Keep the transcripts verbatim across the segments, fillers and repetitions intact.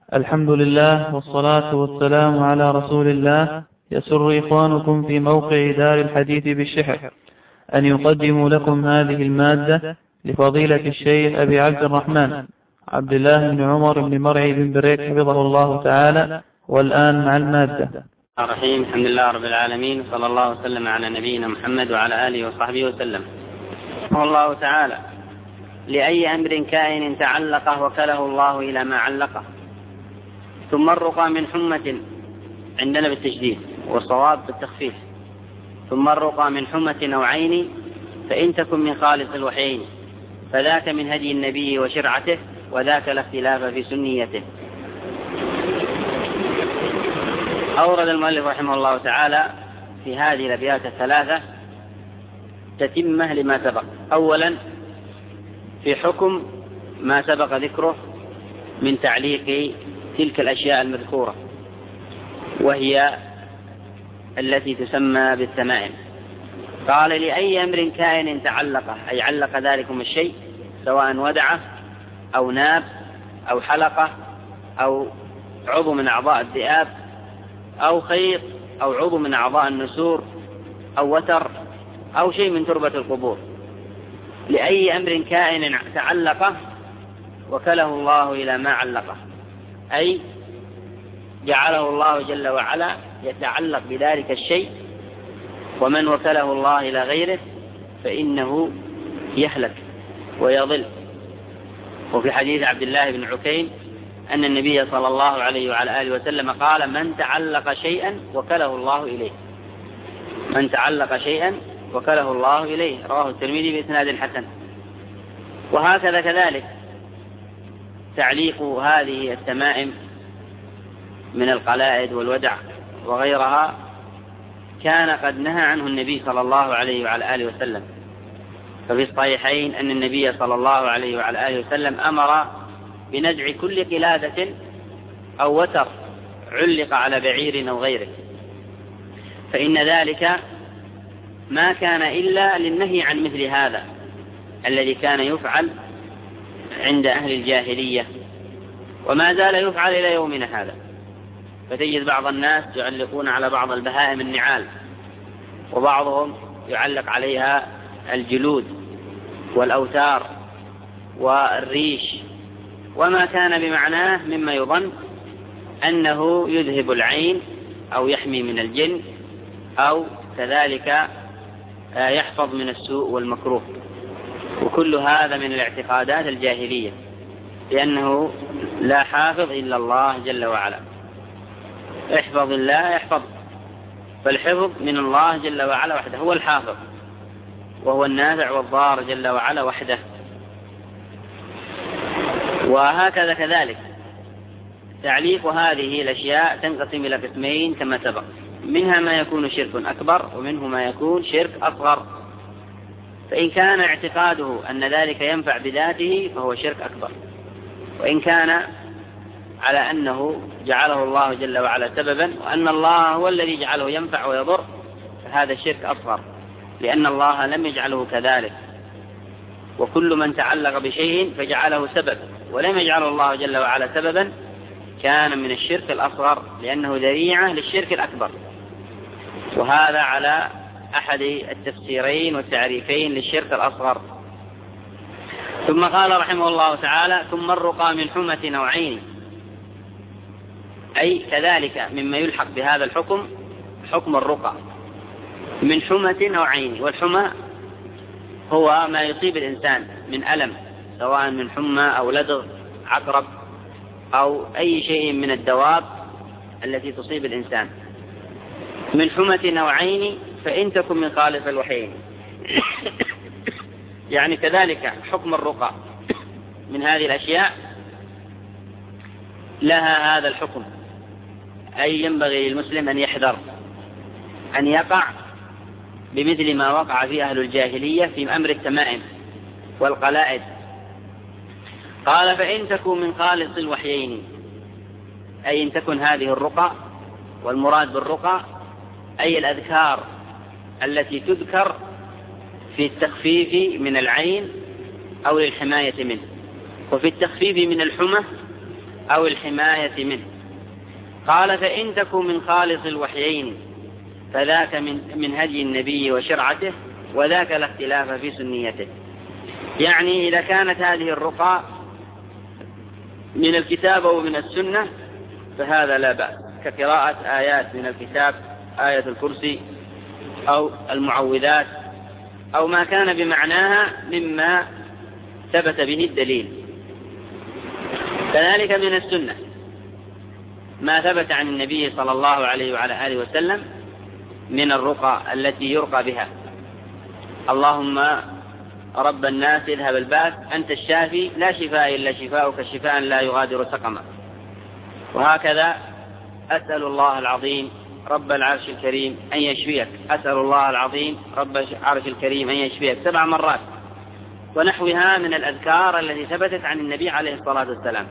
الحمد لله والصلاة والسلام على رسول الله. يسر إخوانكم في موقع دار الحديث بالشحر أن يقدموا لكم هذه المادة لفضيلة الشيخ أبي عبد الرحمن عبد الله بن عمر بن مرعي بن بريك حفظه الله تعالى. والآن مع المادة. الرحيم. الحمد لله رب العالمين، صلى الله وسلم على نبينا محمد وعلى آله وصحبه وسلم. الله تعالى: لأي أمر كائن تعلقه وكله الله إلى ما علقه. ثم الرقى من حمة، عندنا بالتجديد والصواب بالتخفيف. ثم الرقى من حمة نوعين، فإن تكن من خالص الوحيين فذاك من هدي النبي وشرعته، وذاك الاختلاف في سنيته. أورد المؤلف رحمه الله تعالى في هذه الأبيات الثلاثة تتمة لما سبق. أولا في حكم ما سبق ذكره من تعليق تلك الأشياء المذكورة، وهي التي تسمى بالتمائم. قال: لأي أمر كائن تعلقه، أي علق ذلكم الشيء، سواء ودعه أو ناب أو حلقة أو عضو من أعضاء الذئاب أو خيط أو عضو من أعضاء النسور أو وتر أو شيء من تربة القبور. لأي أمر كائن تعلقه وكله الله إلى ما علقه، أي جعله الله جل وعلا يتعلق بذلك الشيء، ومن وكله الله إلى غيره فإنه يهلك ويضل. وفي حديث عبد الله بن عكين أن النبي صلى الله عليه وعلى آله وسلم قال: من تعلق شيئا وكله الله إليه. من تعلق شيئا وكله الله إليه، رواه الترمذي بإسناد حسن. وهكذا كذلك تعليق هذه التمائم من القلائد والودع وغيرها كان قد نهى عنه النبي صلى الله عليه وعلى آله وسلم. ففي الصحيحين أن النبي صلى الله عليه وعلى آله وسلم أمر بنزع كل قلادة أو وتر علق على بعير أو غيره، فإن ذلك ما كان إلا للنهي عن مثل هذا الذي كان يفعل عند أهل الجاهلية، وما زال يفعل إلى يومنا هذا. فتجد بعض الناس يعلقون على بعض البهائم النعال، وبعضهم يعلق عليها الجلود والأوتار والريش، وما كان بمعناه مما يظن أنه يذهب العين أو يحمي من الجن أو كذلك يحفظ من السوء والمكروه. وكل هذا من الاعتقادات الجاهلية، لأنه لا حافظ إلا الله جل وعلا. احفظ الله يحفظ، فالحفظ من الله جل وعلا وحده، هو الحافظ وهو النافع والضار جل وعلا وحده. وهكذا كذلك تعليق هذه الأشياء تنقسم إلى قسمين كما سبق: منها ما يكون شرك أكبر، ومنه ما يكون شرك أصغر. فإن كان اعتقاده أن ذلك ينفع بذاته فهو شرك أكبر، وإن كان على أنه جعله الله جل وعلا سببا وأن الله هو الذي جعله ينفع ويضر فهذا شرك أصغر، لأن الله لم يجعله كذلك. وكل من تعلق بشيء فجعله سبب ولم يجعله الله جل وعلا سببا كان من الشرك الأصغر، لأنه ذريعة للشرك الأكبر. وهذا على أحد التفسيرين والتعريفين للشرك الأصغر. ثم قال رحمه الله تعالى: ثم الرقى من حمة نوعين، أي كذلك مما يلحق بهذا الحكم حكم الرقى من حمة نوعين. والحمى هو ما يصيب الإنسان من ألم، سواء من حمى أو لدغ عقرب أو أي شيء من الدواب التي تصيب الإنسان. من حمة نوعين، فإن تكن من خالص الوحيين. يعني كذلك حكم الرقى من هذه الأشياء لها هذا الحكم، أي ينبغي للمسلم أن يحذر أن يقع بمثل ما وقع فيه أهل الجاهلية في أمر التمائم والقلائد. قال: فإن تكن من خالص الوحيين، أي إن تكن هذه الرقى، والمراد بالرقى أي الأذكار التي تذكر في التخفيف من العين أو للحماية منه، وفي التخفيف من الحمى أو الحماية منه. قال فإن تكن من خالص الوحيين فذاك من, من هدي النبي وشرعته، وذاك الاختلاف في سنيته. يعني إذا كانت هذه الرقى من الكتاب أو من السنة فهذا لا بأس، كقراءة آيات من الكتاب، آية الكرسي أو المعوذات أو ما كان بمعناها مما ثبت به الدليل. كذلك من السنة ما ثبت عن النبي صلى الله عليه وعلى آله وسلم من الرقى التي يرقى بها: اللهم رب الناس اذهب الباس أنت الشافي لا شفاء إلا شفاؤك شفاء لا يغادر سقما. وهكذا أسأل الله العظيم رب العرش الكريم أن يشفيك، أسأل الله العظيم رب العرش الكريم أن يشفيك سبع مرات، ونحوها من الأذكار التي ثبتت عن النبي عليه الصلاة والسلام.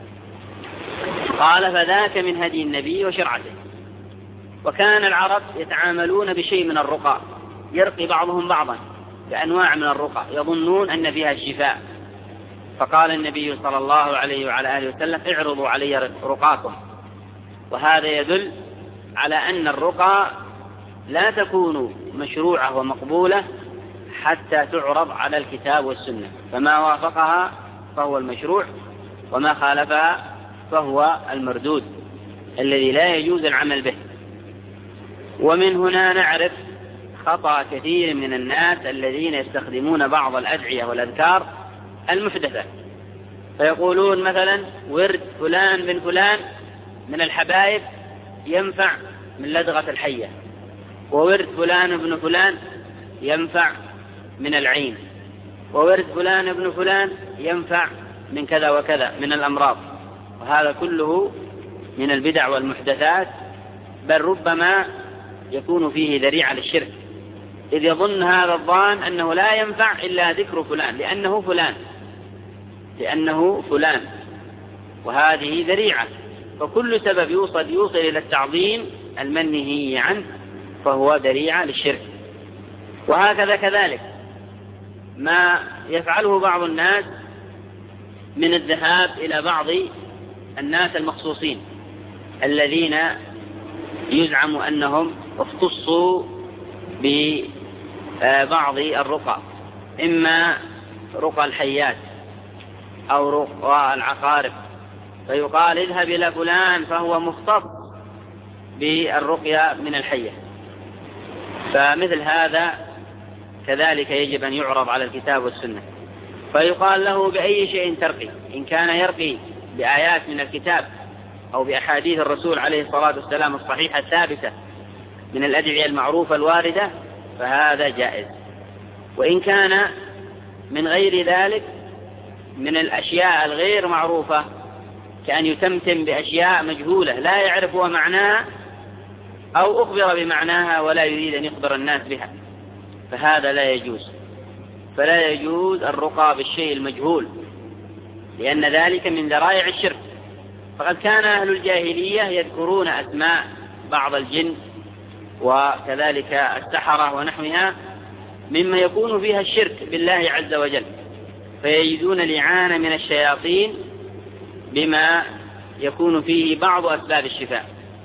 قال فذاك من هدي النبي وشرعته. وكان العرب يتعاملون بشيء من الرقى، يرقي بعضهم بعضا بأنواع من الرقى يظنون أن فيها الشفاء، فقال النبي صلى الله عليه وعلى آله وسلم اعرضوا علي رقاكم. وهذا يدل على أن الرقى لا تكون مشروعة ومقبولة حتى تعرض على الكتاب والسنة، فما وافقها فهو المشروع، وما خالفها فهو المردود الذي لا يجوز العمل به. ومن هنا نعرف خطأ كثير من الناس الذين يستخدمون بعض الأدعية والأذكار المحدثة، فيقولون مثلا ورد فلان بن فلان من الحبايب ينفع من لدغة الحية، وورد فلان بن فلان ينفع من العين، وورد فلان بن فلان ينفع من كذا وكذا من الأمراض. وهذا كله من البدع والمحدثات، بل ربما يكون فيه ذريعة للشرك، إذ يظن هذا الظان أنه لا ينفع إلا ذكر فلان لأنه فلان لأنه فلان وهذه ذريعة. فكل سبب يوصل يوصل إلى التعظيم المنهي عنه فهو ذريعة للشرك. وهكذا كذلك ما يفعله بعض الناس من الذهاب إلى بعض الناس المخصوصين الذين يزعم أنهم اختصوا ببعض الرقى، إما رقى الحيات أو رقى العقارب، فيقال اذهب إلى فلان فهو مختص بالرقية من الحية. فمثل هذا كذلك يجب أن يعرض على الكتاب والسنة، فيقال له بأي شيء ترقي، إن كان يرقي بآيات من الكتاب أو بأحاديث الرسول عليه الصلاة والسلام الصحيحة الثابتة من الأدعية المعروفة الواردة فهذا جائز. وإن كان من غير ذلك من الأشياء الغير معروفة كأن يتمتم بأشياء مجهولة لا يعرف هو معناها أو أخبر بمعناها ولا يريد أن يخبر الناس بها، فهذا لا يجوز. فلا يجوز الرقى بالشيء المجهول، لأن ذلك من ذرائع الشرك. فقد كان أهل الجاهلية يذكرون أسماء بعض الجن وكذلك السحرة ونحوها مما يكون فيها الشرك بالله عز وجل، فيجدون الإعانة من الشياطين بما يكون فيه بعض أسباب الشفاء،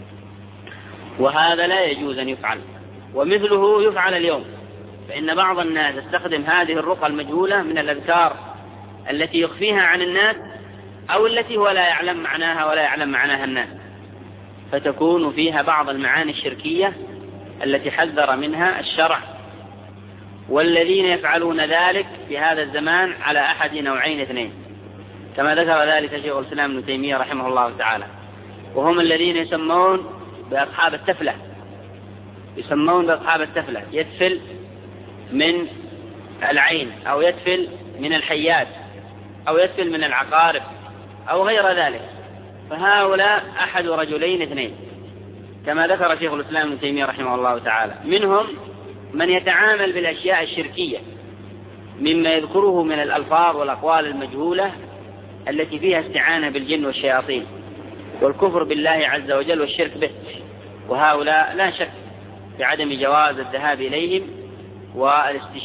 وهذا لا يجوز أن يفعل. ومثله يفعل اليوم، فإن بعض الناس يستخدم هذه الرقى المجهولة من الأذكار التي يخفيها عن الناس أو التي هو لا يعلم معناها ولا يعلم معناها الناس، فتكون فيها بعض المعاني الشركية التي حذر منها الشرع. والذين يفعلون ذلك في هذا الزمان على أحد نوعين اثنين، كما ذكر ذلك شيخ الإسلام ابن تيمية رحمه الله تعالى، وهم الذين يسمون بأصحاب التفلة يسمون بأصحاب التفلة يتفل من العين أو يتفل من الحيات أو يتفل من العقارب أو غير ذلك. فهؤلاء أحد رجلين اثنين كما ذكر شيخ الإسلام ابن تيمية رحمه الله تعالى. منهم من يتعامل بالأشياء الشركية مما يذكره من الألفاظ والأقوال المجهولة التي فيها استعانة بالجن والشياطين والكفر بالله عز وجل والشرك به، وهؤلاء لا شك بعدم جواز الذهاب إليهم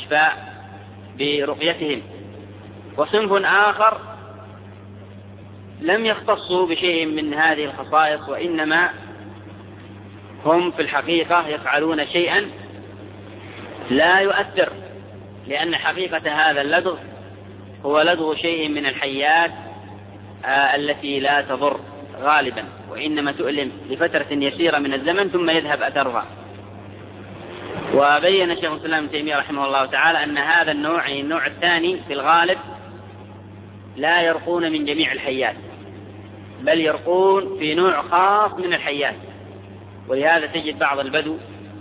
والاستشفاء برقيتهم. وصنف آخر لم يختصوا بشيء من هذه الخصائص، وإنما هم في الحقيقة يفعلون شيئا لا يؤثر، لأن حقيقة هذا اللدغ هو لدغ شيء من الحيات آه التي لا تضر غالبا، وإنما تؤلم لفترة يسيرة من الزمن ثم يذهب أثرها. وبين شيخ الإسلام ابن تيمية رحمه الله تعالى أن هذا النوع، يعني النوع الثاني في الغالب، لا يرقون من جميع الحيات، بل يرقون في نوع خاص من الحيات. ولهذا تجد بعض البدو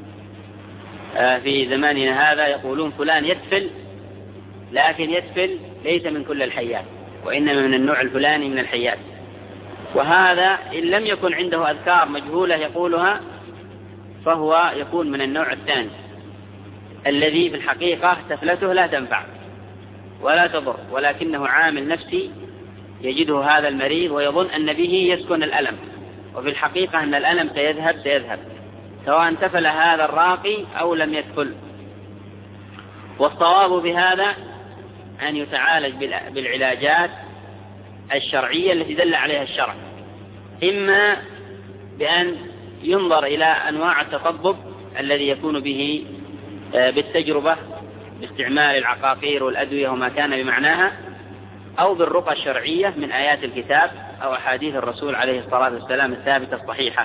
في زماننا هذا يقولون فلان يتفل، لكن يتفل ليس من كل الحيات، وإنما من النوع الفلاني من الحيات. وهذا إن لم يكن عنده أذكار مجهولة يقولها فهو يكون من النوع الثاني الذي في الحقيقة تفلته لا تنفع ولا تضر، ولكنه عامل نفسي يجده هذا المريض ويظن أن به يسكن الألم، وفي الحقيقة أن الألم سيذهب سيذهب سواء تفل هذا الراقي أو لم يتفل. والصواب بهذا أن يتعالج بالعلاجات الشرعية التي دل عليها الشرع، إما بأن ينظر إلى أنواع التطبب الذي يكون به بالتجربة باستعمال العقاقير والأدوية وما كان بمعناها، أو بالرقى الشرعية من آيات الكتاب أو أحاديث الرسول عليه الصلاة والسلام الثابتة الصحيحة.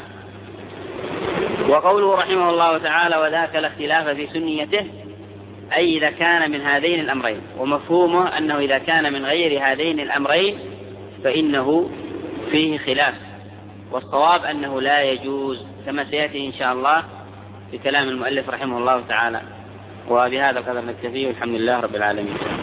وقوله رحمه الله تعالى وذاك الاختلاف في سنيته، أي إذا كان من هذين الأمرين، ومفهومه أنه إذا كان من غير هذين الأمرين فإنه فيه خلاف، والصواب أنه لا يجوز كما سيأتي إن شاء الله في كلام المؤلف رحمه الله تعالى. وبهذا القدر نكتفي، والحمد لله رب العالمين.